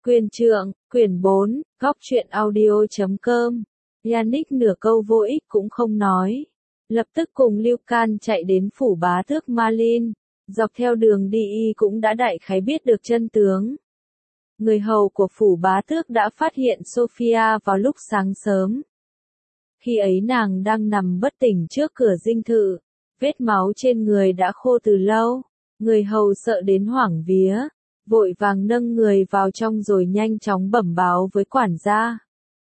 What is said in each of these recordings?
Quyền trượng, quyển 4, góc truyện audio.com. Yannick nửa câu vô ích cũng không nói. Lập tức cùng Lucan chạy đến phủ bá tước Marlin. Dọc theo đường đi y cũng đã đại khái biết được chân tướng. Người hầu của phủ bá tước đã phát hiện Sophia vào lúc sáng sớm. Khi ấy nàng đang nằm bất tỉnh trước cửa dinh thự. Vết máu trên người đã khô từ lâu. Người hầu sợ đến hoảng vía. Vội vàng nâng người vào trong rồi nhanh chóng bẩm báo với quản gia.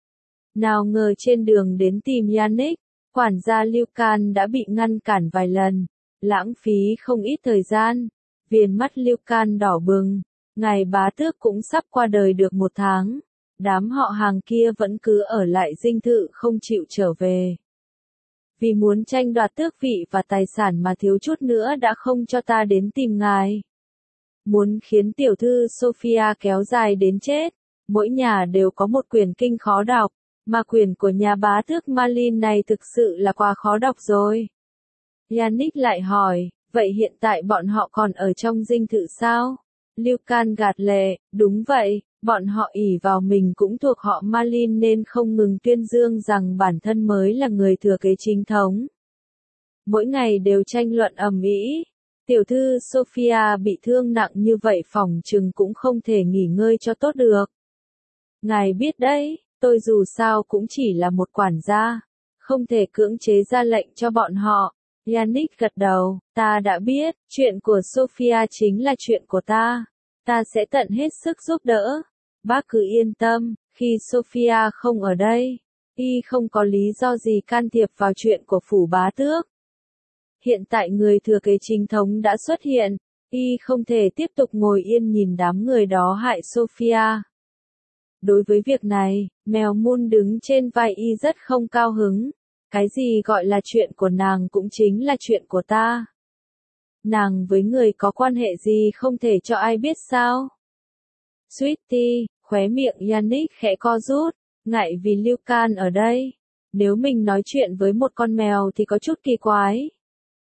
Nào ngờ trên đường đến tìm Yannick, quản gia Lucan đã bị ngăn cản vài lần, lãng phí không ít thời gian. Viền mắt Lucan đỏ bừng, ngài bá tước cũng sắp qua đời được 1 tháng. Đám họ hàng kia vẫn cứ ở lại dinh thự không chịu trở về. Vì muốn tranh đoạt tước vị và tài sản mà thiếu chút nữa đã không cho ta đến tìm ngài. Muốn khiến tiểu thư Sophia kéo dài đến chết, mỗi nhà đều có một quyển kinh khó đọc, mà quyển của nhà bá tước Marlin này thực sự là quá khó đọc rồi. Yannick lại hỏi, vậy hiện tại bọn họ còn ở trong dinh thự sao? Lucan gạt lệ, đúng vậy, bọn họ ỷ vào mình cũng thuộc họ Marlin nên không ngừng tuyên dương rằng bản thân mới là người thừa kế chính thống. Mỗi ngày đều tranh luận ầm ĩ. Tiểu thư Sophia bị thương nặng như vậy phỏng chừng cũng không thể nghỉ ngơi cho tốt được. Ngài biết đấy, tôi dù sao cũng chỉ là một quản gia, không thể cưỡng chế ra lệnh cho bọn họ. Yannick gật đầu, ta đã biết, chuyện của Sophia chính là chuyện của ta. Ta sẽ tận hết sức giúp đỡ. Bác cứ yên tâm, khi Sophia không ở đây, y không có lý do gì can thiệp vào chuyện của phủ bá tước. Hiện tại người thừa kế chính thống đã xuất hiện, y không thể tiếp tục ngồi yên nhìn đám người đó hại Sophia. Đối với việc này, mèo mun đứng trên vai y rất không cao hứng. Cái gì gọi là chuyện của nàng cũng chính là chuyện của ta. Nàng với người có quan hệ gì không thể cho ai biết sao? Sweetie, khóe miệng Yannick khẽ co rút, ngại vì Lucan ở đây. Nếu mình nói chuyện với một con mèo thì có chút kỳ quái.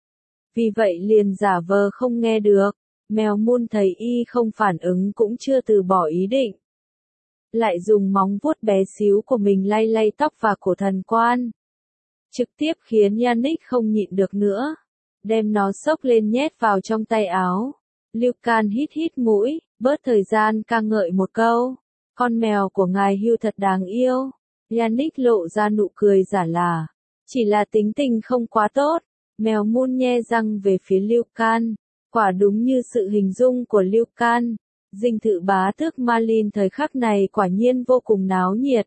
Vì vậy liền giả vờ không nghe được. Mèo mun thấy y không phản ứng cũng chưa từ bỏ ý định. Lại dùng móng vuốt bé xíu của mình lay lay tóc và cổ thần quan. Trực tiếp khiến Yannick không nhịn được nữa. Đem nó xốc lên nhét vào trong tay áo. Lucan hít hít mũi, bớt thời gian ca ngợi một câu. Con mèo của ngài Hugh thật đáng yêu. Yannick lộ ra nụ cười giả lả. Chỉ là tính tình không quá tốt. Mèo mun nhe răng về phía Lucan. Quả đúng như sự hình dung của Lucan. Dinh thự bá tước Marlin thời khắc này quả nhiên vô cùng náo nhiệt.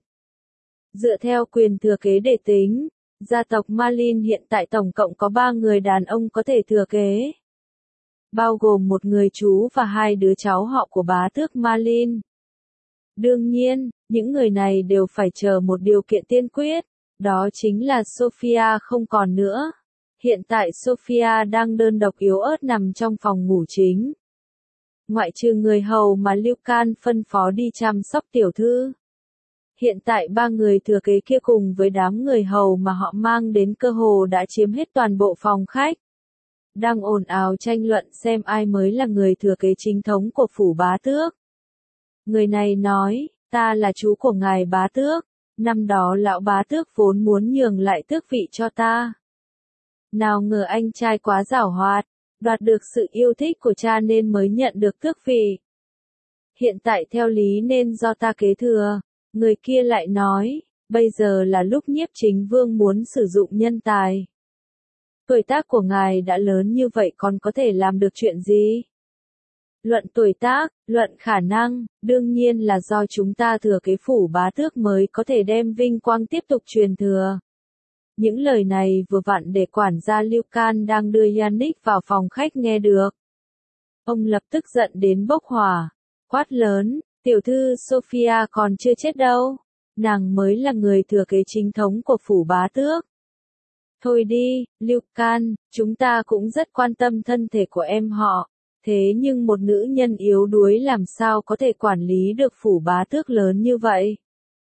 Dựa theo quyền thừa kế để tính, gia tộc Marlin hiện tại tổng cộng có 3 người đàn ông có thể thừa kế. Bao gồm một người chú và 2 đứa cháu họ của bá tước Marlin. Đương nhiên, những người này đều phải chờ một điều kiện tiên quyết, đó chính là Sophia không còn nữa. Hiện tại Sophia đang đơn độc yếu ớt nằm trong phòng ngủ chính. Ngoại trừ người hầu mà Lucan phân phó đi chăm sóc tiểu thư. Hiện tại 3 người thừa kế kia cùng với đám người hầu mà họ mang đến cơ hồ đã chiếm hết toàn bộ phòng khách. Đang ồn ào tranh luận xem ai mới là người thừa kế chính thống của phủ bá tước. Người này nói, ta là chú của ngài bá tước, năm đó lão bá tước vốn muốn nhường lại tước vị cho ta. Nào ngờ anh trai quá giảo hoạt, đoạt được sự yêu thích của cha nên mới nhận được tước vị. Hiện tại theo lý nên do ta kế thừa. Người kia lại nói, bây giờ là lúc nhiếp chính vương muốn sử dụng nhân tài. Tuổi tác của ngài đã lớn như vậy còn có thể làm được chuyện gì? Luận tuổi tác, luận khả năng, đương nhiên là do chúng ta thừa kế phủ bá tước mới có thể đem vinh quang tiếp tục truyền thừa. Những lời này vừa vặn để quản gia Lucan đang đưa Yannick vào phòng khách nghe được. Ông lập tức giận đến bốc hỏa, quát lớn, tiểu thư Sophia còn chưa chết đâu, nàng mới là người thừa kế chính thống của phủ bá tước. Thôi đi, Lucan, chúng ta cũng rất quan tâm thân thể của em họ, thế nhưng một nữ nhân yếu đuối làm sao có thể quản lý được phủ bá tước lớn như vậy?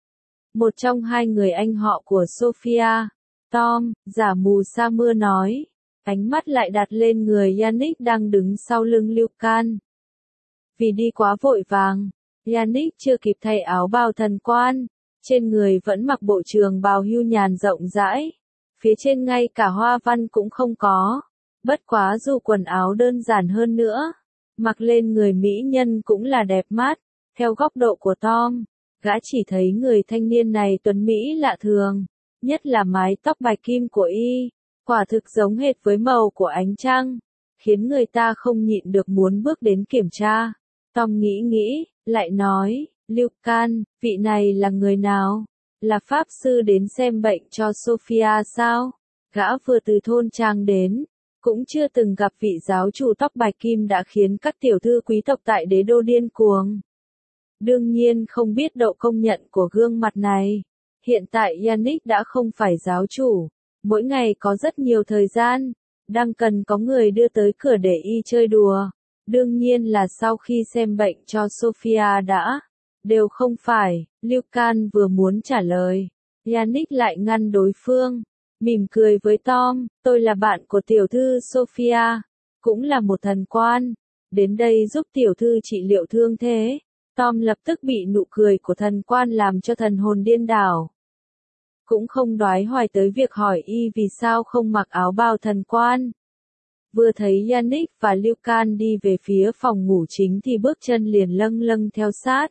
Một trong 2 người anh họ của Sophia, Tom, giả mù sa mưa nói, ánh mắt lại đặt lên người Yannick đang đứng sau lưng Lucan. Vì đi quá vội vàng, Yannick chưa kịp thay áo bào thần quan, trên người vẫn mặc bộ trường bào hưu nhàn rộng rãi. Phía trên ngay cả hoa văn cũng không có. Bất quá dù quần áo đơn giản hơn nữa, mặc lên người mỹ nhân cũng là đẹp mắt. Theo góc độ của Tom, gã chỉ thấy người thanh niên này tuấn mỹ lạ thường, nhất là mái tóc bạch kim của y, quả thực giống hệt với màu của ánh trăng, khiến người ta không nhịn được muốn bước đến kiểm tra. Tom nghĩ, lại nói, Lucan, vị này là người nào? Là pháp sư đến xem bệnh cho Sophia sao? Gã vừa từ thôn trang đến, cũng chưa từng gặp vị giáo chủ tóc bạch kim đã khiến các tiểu thư quý tộc tại đế đô điên cuồng. Đương nhiên không biết độ công nhận của gương mặt này. Hiện tại Yannick đã không phải giáo chủ, mỗi ngày có rất nhiều thời gian, đang cần có người đưa tới cửa để y chơi đùa. Đương nhiên là sau khi xem bệnh cho Sophia đã. Đều không phải, Lucan vừa muốn trả lời. Yannick lại ngăn đối phương, mỉm cười với Tom, tôi là bạn của tiểu thư Sophia, cũng là một thần quan, đến đây giúp tiểu thư trị liệu thương thế. Tom lập tức bị nụ cười của thần quan làm cho thần hồn điên đảo. Cũng không đoái hoài tới việc hỏi y vì sao không mặc áo bào thần quan. Vừa thấy Yannick và Lucan đi về phía phòng ngủ chính thì bước chân liền lâng theo sát.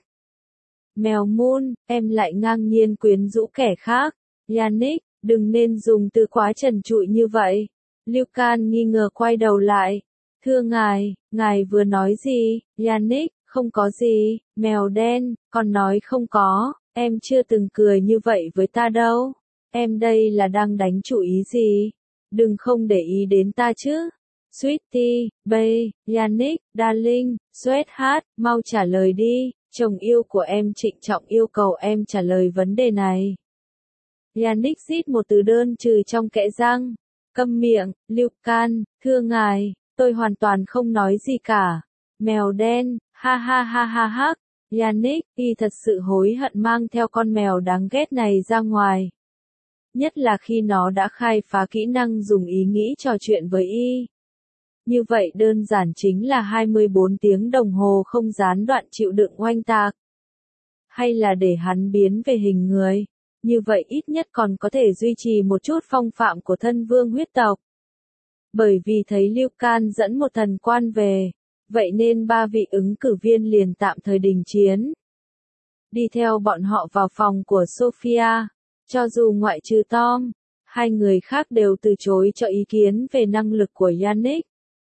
Mèo Moon, em lại ngang nhiên quyến rũ kẻ khác. Yannick, đừng nên dùng từ quá trần trụi như vậy. Lucan nghi ngờ quay đầu lại. Thưa ngài vừa nói gì? Yannick, không có gì, mèo đen, còn nói không có, em chưa từng cười như vậy với ta đâu. Em đây là đang đánh chủ ý gì? Đừng không để ý đến ta chứ. Sweetie, babe, Yannick, darling, sweetheart, mau trả lời đi, chồng yêu của em trịnh trọng yêu cầu em trả lời vấn đề này. Yannick rít một từ đơn trừ trong kẽ răng. Câm miệng, Lucan, thưa ngài, tôi hoàn toàn không nói gì cả. Mèo đen, ha ha. Yannick, y thật sự hối hận mang theo con mèo đáng ghét này ra ngoài. Nhất là khi nó đã khai phá kỹ năng dùng ý nghĩ trò chuyện với y. Như vậy đơn giản chính là 24 tiếng đồng hồ không gián đoạn chịu đựng oanh tạc. Hay là để hắn biến về hình người. Như vậy ít nhất còn có thể duy trì một chút phong phạm của thân vương huyết tộc. Bởi vì thấy Lucan dẫn một thần quan về, vậy nên ba vị ứng cử viên liền tạm thời đình chiến. Đi theo bọn họ vào phòng của Sophia, cho dù ngoại trừ Tom, hai người khác đều từ chối cho ý kiến về năng lực của Yannick.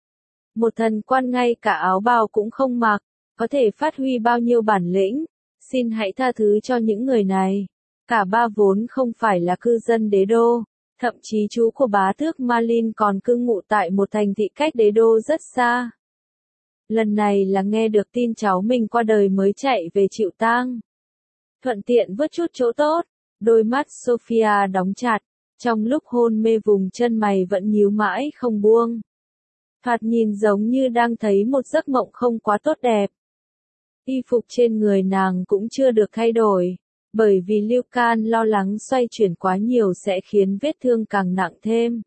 Một thần quan ngay cả áo bào cũng không mặc, có thể phát huy bao nhiêu bản lĩnh, xin hãy tha thứ cho những người này. Cả ba vốn không phải là cư dân đế đô, thậm chí chú của bá tước Marlin còn cư ngụ tại một thành thị cách đế đô rất xa. Lần này là nghe được tin cháu mình qua đời mới chạy về chịu tang. Thuận tiện vớt chút chỗ tốt, đôi mắt Sophia đóng chặt, trong lúc hôn mê vùng chân mày vẫn nhíu mãi không buông. Thoạt nhìn giống như đang thấy một giấc mộng không quá tốt đẹp. Y phục trên người nàng cũng chưa được thay đổi, bởi vì Lucan lo lắng xoay chuyển quá nhiều sẽ khiến vết thương càng nặng thêm.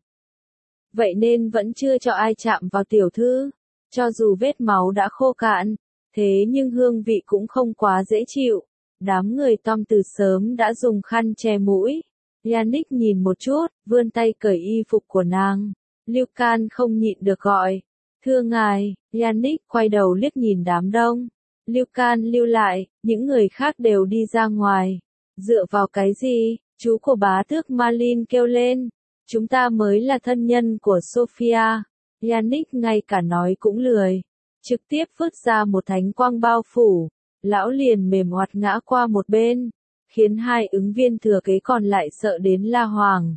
Vậy nên vẫn chưa cho ai chạm vào tiểu thư, cho dù vết máu đã khô cạn, thế nhưng hương vị cũng không quá dễ chịu. Đám người Tom từ sớm đã dùng khăn che mũi. Yannick nhìn một chút, vươn tay cởi y phục của nàng. Lucan không nhịn được gọi. Thưa ngài, Yannick quay đầu liếc nhìn đám đông. Lucan lưu lại, những người khác đều đi ra ngoài. Dựa vào cái gì? Chú của bá tước Marlin kêu lên. Chúng ta mới là thân nhân của Sophia. Yannick ngay cả nói cũng lười. Trực tiếp vứt ra một thánh quang bao phủ. Lão liền mềm oặt ngã qua một bên. Khiến hai ứng viên thừa kế còn lại sợ đến la hoàng.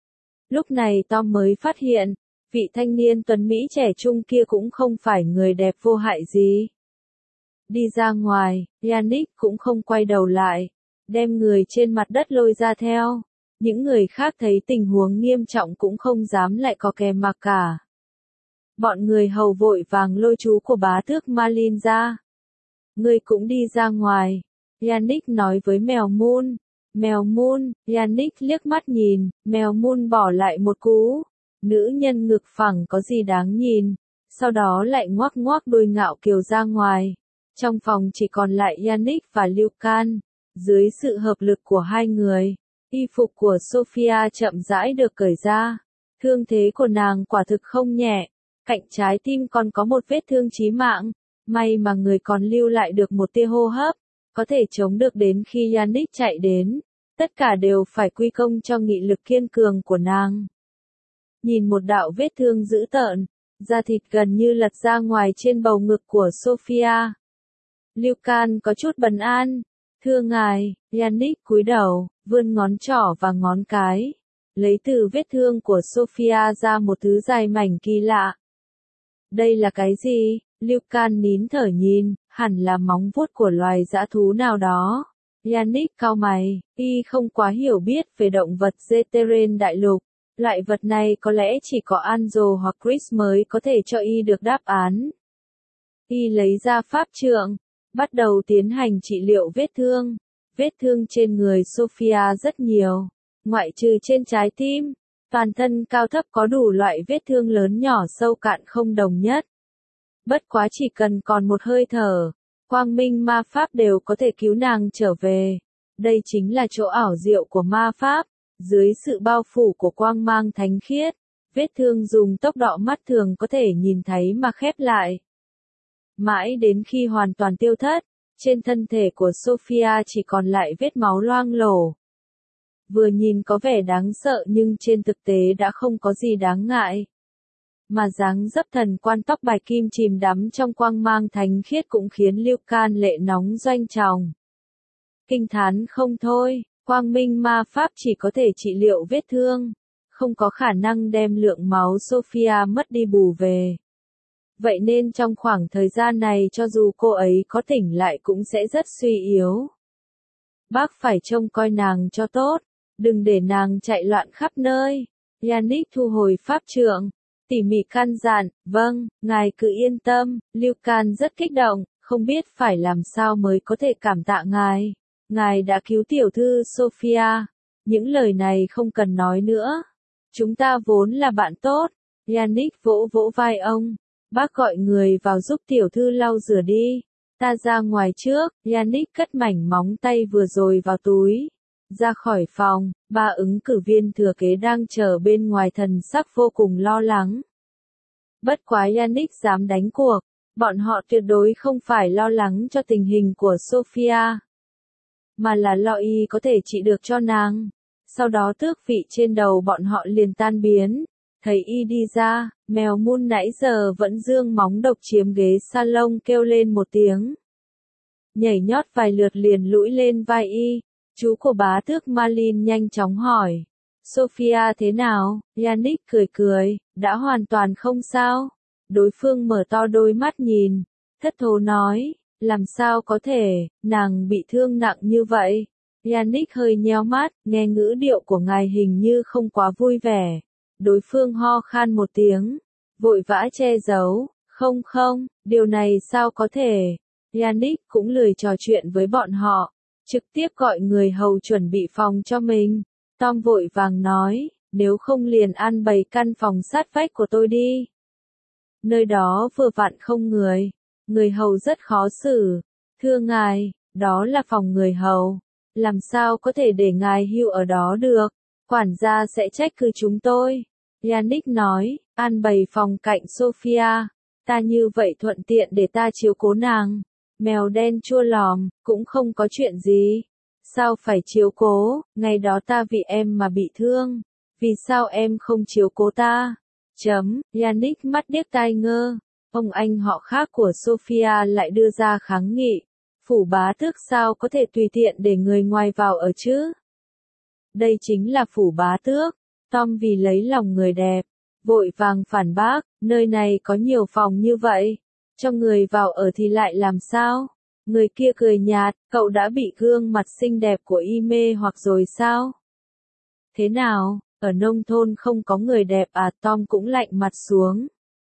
Lúc này Tom mới phát hiện, vị thanh niên tuấn Mỹ trẻ trung kia cũng không phải người đẹp vô hại gì. Đi ra ngoài, Yannick cũng không quay đầu lại, đem người trên mặt đất lôi ra theo. Những người khác thấy tình huống nghiêm trọng cũng không dám lại có kèm mặc cả. Bọn người hầu vội vàng lôi chú của bá tước Marlin ra. Người cũng đi ra ngoài, Yannick nói với mèo Moon. Mèo Moon, Yannick liếc mắt nhìn, mèo Moon bỏ lại một cú. Nữ nhân ngực phẳng có gì đáng nhìn, sau đó lại ngoác đôi ngạo kiều ra ngoài. Trong phòng chỉ còn lại Yannick và Lucan. Dưới sự hợp lực của hai người, y phục của Sophia chậm rãi được cởi ra. Thương thế của nàng quả thực không nhẹ. Cạnh trái tim còn có một vết thương chí mạng. May mà người còn lưu lại được một tia hô hấp. Có thể chống được đến khi Yannick chạy đến. Tất cả đều phải quy công cho nghị lực kiên cường của nàng. Nhìn một đạo vết thương dữ tợn, da thịt gần như lật ra ngoài trên bầu ngực của Sophia. Lucan có chút bần an. Thưa ngài, Yannick cúi đầu, vươn ngón trỏ và ngón cái. Lấy từ vết thương của Sophia ra một thứ dài mảnh kỳ lạ. Đây là cái gì? Lucan nín thở nhìn, hẳn là móng vuốt của loài dã thú nào đó. Yannick cau mày, y không quá hiểu biết về động vật Zeteran đại lục. Loại vật này có lẽ chỉ có Angel hoặc Chris mới có thể cho y được đáp án. Y lấy ra pháp trượng, bắt đầu tiến hành trị liệu vết thương. Vết thương trên người Sophia rất nhiều, ngoại trừ trên trái tim. Toàn thân cao thấp có đủ loại vết thương lớn nhỏ sâu cạn không đồng nhất. Bất quá chỉ cần còn một hơi thở, quang minh ma pháp đều có thể cứu nàng trở về. Đây chính là chỗ ảo diệu của ma pháp. Dưới sự bao phủ của quang mang thánh khiết, vết thương dùng tốc độ mắt thường có thể nhìn thấy mà khép lại. Mãi đến khi hoàn toàn tiêu thất, trên thân thể của Sophia chỉ còn lại vết máu loang lổ. Vừa nhìn có vẻ đáng sợ nhưng trên thực tế đã không có gì đáng ngại. Mà dáng dấp thần quan tóc bạch kim chìm đắm trong quang mang thánh khiết cũng khiến Lucan lệ nóng doanh tròng. Kinh thán không thôi. Quang minh ma pháp chỉ có thể trị liệu vết thương, không có khả năng đem lượng máu Sophia mất đi bù về. Vậy nên trong khoảng thời gian này cho dù cô ấy có tỉnh lại cũng sẽ rất suy yếu. Bác phải trông coi nàng cho tốt, đừng để nàng chạy loạn khắp nơi. Yannick thu hồi pháp trượng, tỉ mỉ căn dặn, vâng, ngài cứ yên tâm. Lucan rất kích động, không biết phải làm sao mới có thể cảm tạ ngài. Ngài đã cứu tiểu thư Sophia. Những lời này không cần nói nữa. Chúng ta vốn là bạn tốt. Yannick vỗ vỗ vai ông. Bác gọi người vào giúp tiểu thư lau rửa đi. Ta ra ngoài trước. Yannick cất mảnh móng tay vừa rồi vào túi. Ra khỏi phòng, ba ứng cử viên thừa kế đang chờ bên ngoài thần sắc vô cùng lo lắng. Bất quá Yannick dám đánh cuộc. Bọn họ tuyệt đối không phải lo lắng cho tình hình của Sophia, mà là lo y có thể trị được cho nàng. Sau đó tước vị trên đầu bọn họ liền tan biến. Thấy y đi ra, mèo Moon nãy giờ vẫn dương móng độc chiếm ghế salon kêu lên một tiếng. Nhảy nhót vài lượt liền lũi lên vai y. Chú của bá tước Marlin nhanh chóng hỏi. Sophia thế nào? Yannick cười cười, đã hoàn toàn không sao. Đối phương mở to đôi mắt nhìn, thất thố nói. Làm sao có thể, nàng bị thương nặng như vậy? Yannick hơi nheo mắt, nghe ngữ điệu của ngài hình như không quá vui vẻ. Đối phương ho khan một tiếng, vội vã che giấu, không, điều này sao có thể? Yannick cũng lười trò chuyện với bọn họ, trực tiếp gọi người hầu chuẩn bị phòng cho mình. Tom vội vàng nói, nếu không liền ăn bày căn phòng sát vách của tôi đi. Nơi đó vừa vặn không người. Người hầu rất khó xử. Thưa ngài, đó là phòng người hầu. Làm sao có thể để ngài hưu ở đó được? Quản gia sẽ trách cứ chúng tôi. Yannick nói, an bày phòng cạnh Sophia. Ta như vậy thuận tiện để ta chiếu cố nàng. Mèo đen chua lòm, cũng không có chuyện gì. Sao phải chiếu cố, ngày đó ta vì em mà bị thương. Vì sao em không chiếu cố ta? Yannick mắt điếc tai ngơ. Ông anh họ khác của Sophia lại đưa ra kháng nghị. Phủ bá tước sao có thể tùy tiện để người ngoài vào ở chứ? Đây chính là phủ bá tước. Tom vì lấy lòng người đẹp, vội vàng phản bác, nơi này có nhiều phòng như vậy. Cho người vào ở thì lại làm sao? Người kia cười nhạt, cậu đã bị gương mặt xinh đẹp của y mê hoặc rồi sao? Thế nào, ở nông thôn không có người đẹp à? Tom cũng lạnh mặt xuống.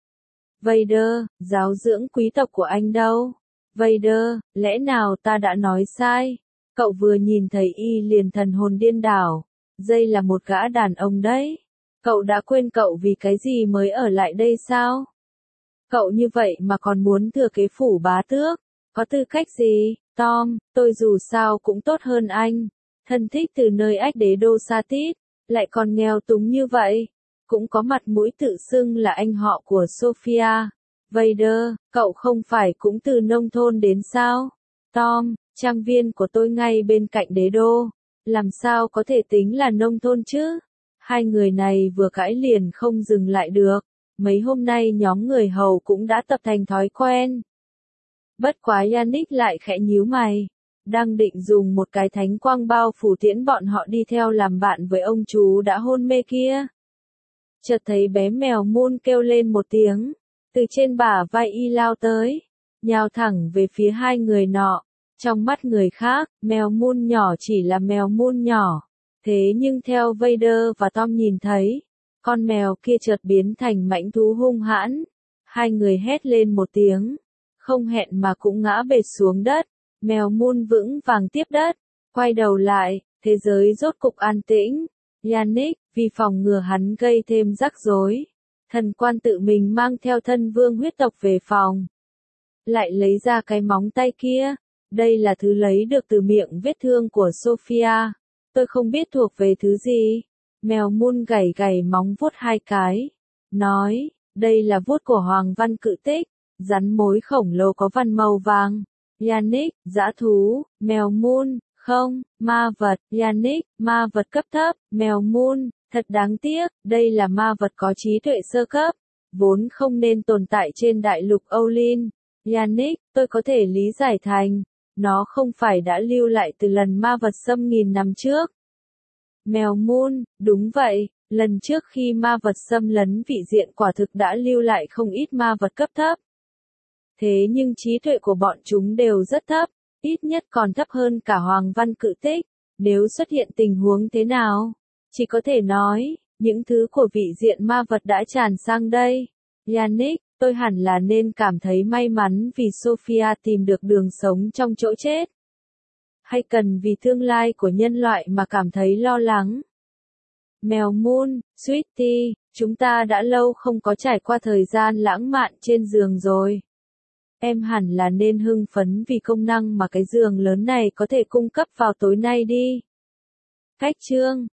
Vader, giáo dưỡng quý tộc của anh đâu? Vader, lẽ nào ta đã nói sai? Cậu vừa nhìn thấy y liền thần hồn điên đảo. Đây là một gã đàn ông đấy. Cậu đã quên cậu vì cái gì mới ở lại đây sao? Cậu như vậy mà còn muốn thừa kế phủ bá tước. Có tư cách gì, Tom, tôi dù sao cũng tốt hơn anh. Thân thích từ nơi ách đế đô xa tít, lại còn nghèo túng như vậy. Cũng có mặt mũi tự xưng là anh họ của Sophia. Vader, cậu không phải cũng từ nông thôn đến sao? Tom, trang viên của tôi ngay bên cạnh đế đô. Làm sao có thể tính là nông thôn chứ? Hai người này vừa cãi liền không dừng lại được. Mấy hôm nay nhóm người hầu cũng đã tập thành thói quen. Bất quá Yannick lại khẽ nhíu mày. Đang định dùng một cái thánh quang bao phủ tiễn bọn họ đi theo làm bạn với ông chú đã hôn mê kia. Chợt thấy bé mèo Moon kêu lên một tiếng. Từ trên bả vai y lao tới. Nhào thẳng về phía hai người nọ. Trong mắt người khác, mèo Moon nhỏ chỉ là mèo Moon nhỏ. Thế nhưng theo Vader và Tom nhìn thấy, con mèo kia chợt biến thành mãnh thú hung hãn. Hai người hét lên một tiếng. Không hẹn mà cũng ngã bệt xuống đất. Mèo Moon vững vàng tiếp đất. Quay đầu lại, thế giới rốt cục an tĩnh. Yannick, vì phòng ngừa hắn gây thêm rắc rối. Thần quan tự mình mang theo thân vương huyết tộc về phòng. Lại lấy ra cái móng tay kia. Đây là thứ lấy được từ miệng vết thương của Sophia. Tôi không biết thuộc về thứ gì. Mèo Moon gảy gảy móng vuốt hai cái. Nói, đây là vuốt của Hoàng Văn Cự Tích. Rắn mối khổng lồ có văn màu vàng. Yannick, dã thú, mèo Moon, không, ma vật, Yannick, ma vật cấp thấp, mèo Moon, thật đáng tiếc, đây là ma vật có trí tuệ sơ cấp, vốn không nên tồn tại trên đại lục Olin. Yannick, tôi có thể lý giải thành, nó không phải đã lưu lại từ lần ma vật xâm nghìn năm trước. Mèo Moon, đúng vậy, lần trước khi ma vật xâm lấn vị diện quả thực đã lưu lại không ít ma vật cấp thấp. Thế nhưng trí tuệ của bọn chúng đều rất thấp, ít nhất còn thấp hơn cả Hoàng Văn Cự Tích. Nếu xuất hiện tình huống thế nào, chỉ có thể nói, những thứ của vị diện ma vật đã tràn sang đây. Yannick, tôi hẳn là nên cảm thấy may mắn vì Sophia tìm được đường sống trong chỗ chết. Hay cần vì tương lai của nhân loại mà cảm thấy lo lắng. Mèo Moon, Sweetie, chúng ta đã lâu không có trải qua thời gian lãng mạn trên giường rồi. Em hẳn là nên hưng phấn vì công năng mà cái giường lớn này có thể cung cấp vào tối nay đi. Cách chương